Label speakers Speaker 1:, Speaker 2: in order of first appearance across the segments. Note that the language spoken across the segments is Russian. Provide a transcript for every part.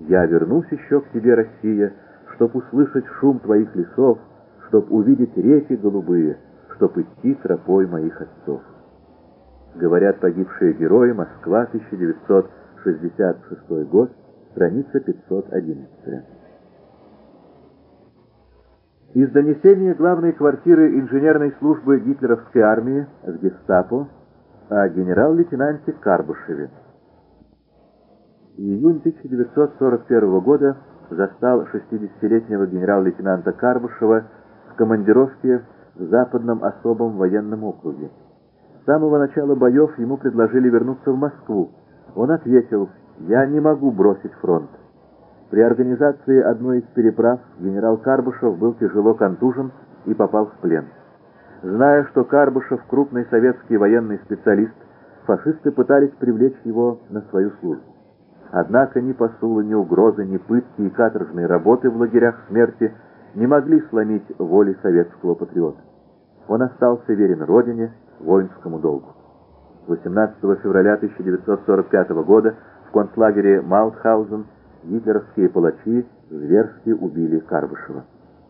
Speaker 1: Я вернусь еще к тебе, Россия, чтоб услышать шум твоих лесов, чтоб увидеть реки голубые, чтоб идти тропой моих отцов. Говорят погибшие герои. Москва, 1966 год, страница 511. Из донесения главной квартиры инженерной службы гитлеровской армии в гестапо о генерал-лейтенанте Карбышеве. Июнь 1941 года застал 60-летнего генерал-лейтенанта Карбышева в командировке в Западном особом военном округе. С самого начала боев ему предложили вернуться в Москву. Он ответил: «Я не могу бросить фронт». При организации одной из переправ генерал Карбышев был тяжело контужен и попал в плен. Зная, что Карбышев крупный советский военный специалист, фашисты пытались привлечь его на свою службу. Однако ни посулы, ни угрозы, ни пытки и каторжные работы в лагерях смерти не могли сломить воли советского патриота. Он остался верен родине, воинскому долгу. 18 февраля 1945 года в концлагере Маутхаузен гитлеровские палачи зверски убили Карбышева.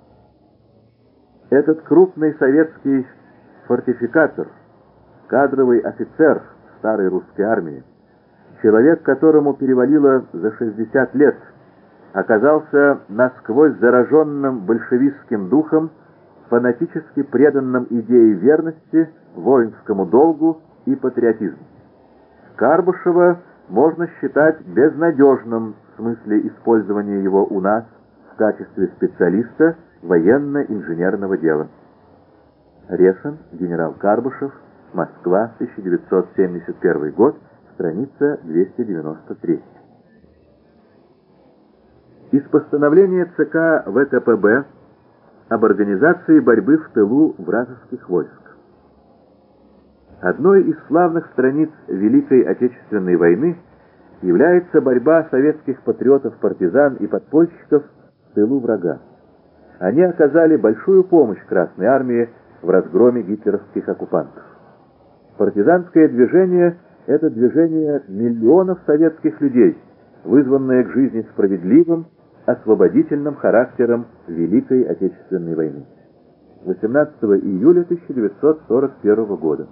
Speaker 1: Этот крупный советский фортификатор, кадровый офицер старой русской армии, человек, которому перевалило за 60 лет, оказался насквозь зараженным большевистским духом, фанатически преданным идее верности, воинскому долгу и патриотизму. Карбышева можно считать безнадежным в смысле использования его у нас в качестве специалиста военно-инженерного дела. Решин, генерал Карбышев, Москва, 1971 год, страница 293. Из постановления ЦК ВКПБ об организации борьбы в тылу вражеских войск. Одной из славных страниц Великой Отечественной войны является борьба советских патриотов-партизан и подпольщиков в тылу врага. Они оказали большую помощь Красной армии в разгроме гитлеровских оккупантов. Партизанское движение – это движение миллионов советских людей, вызванное к жизни справедливым, освободительным характером Великой Отечественной войны. 18 июля 1941 года.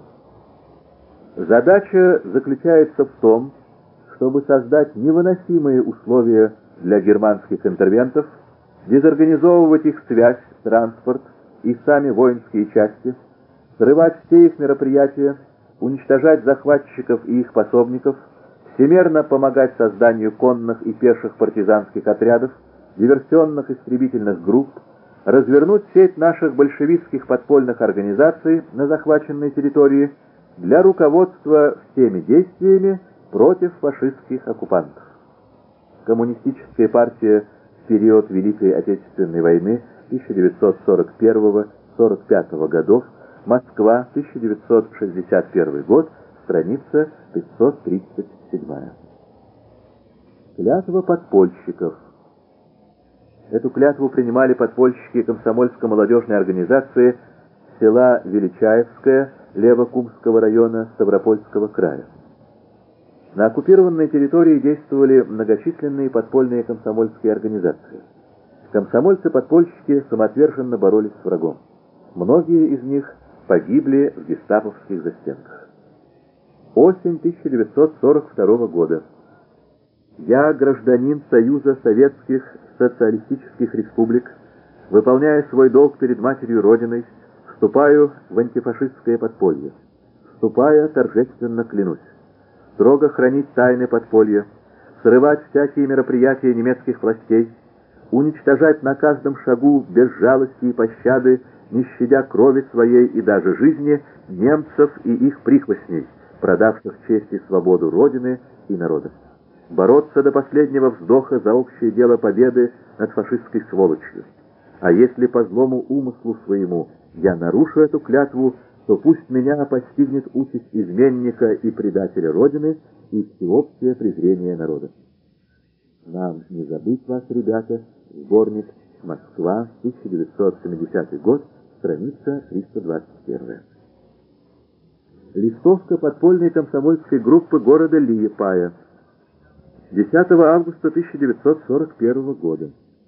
Speaker 1: Задача заключается в том, чтобы создать невыносимые условия для германских интервентов, дезорганизовывать их связь, транспорт и сами воинские части, срывать все их мероприятия, уничтожать захватчиков и их пособников, всемерно помогать созданию конных и пеших партизанских отрядов, диверсионных истребительных групп, развернуть сеть наших большевистских подпольных организаций на захваченной территории для руководства всеми действиями против фашистских оккупантов. Коммунистическая партия в период Великой Отечественной войны 1941-1945 годов, Москва, 1961 год, страница 537. Клятва подпольщиков. Эту клятву принимали подпольщики комсомольско-молодежной организации села Величаевское Левокумского района Ставропольского края. На оккупированной территории действовали многочисленные подпольные комсомольские организации. Комсомольцы-подпольщики самоотверженно боролись с врагом. Многие из них погибли в гестаповских застенках. Осень 1942 года. Я, гражданин Союза Советских Социалистических Республик, выполняя свой долг перед Матерью Родиной, вступаю в антифашистское подполье. Вступая, торжественно клянусь строго хранить тайны подполья, срывать всякие мероприятия немецких властей, уничтожать на каждом шагу без жалости и пощады, не щадя крови своей и даже жизни, немцев и их прихвостней, продавших честь и свободу Родины и народа. Бороться до последнего вздоха за общее дело победы над фашистской сволочью. А если по злому умыслу своему я нарушу эту клятву, то пусть меня постигнет участь изменника и предателя Родины и всеобщее презрение народа. Нам не забыть вас, ребята. Сборник «Москва», 1970 год, страница 321. Листовка подпольной комсомольской группы города Лиепая. 10 августа 1941 года.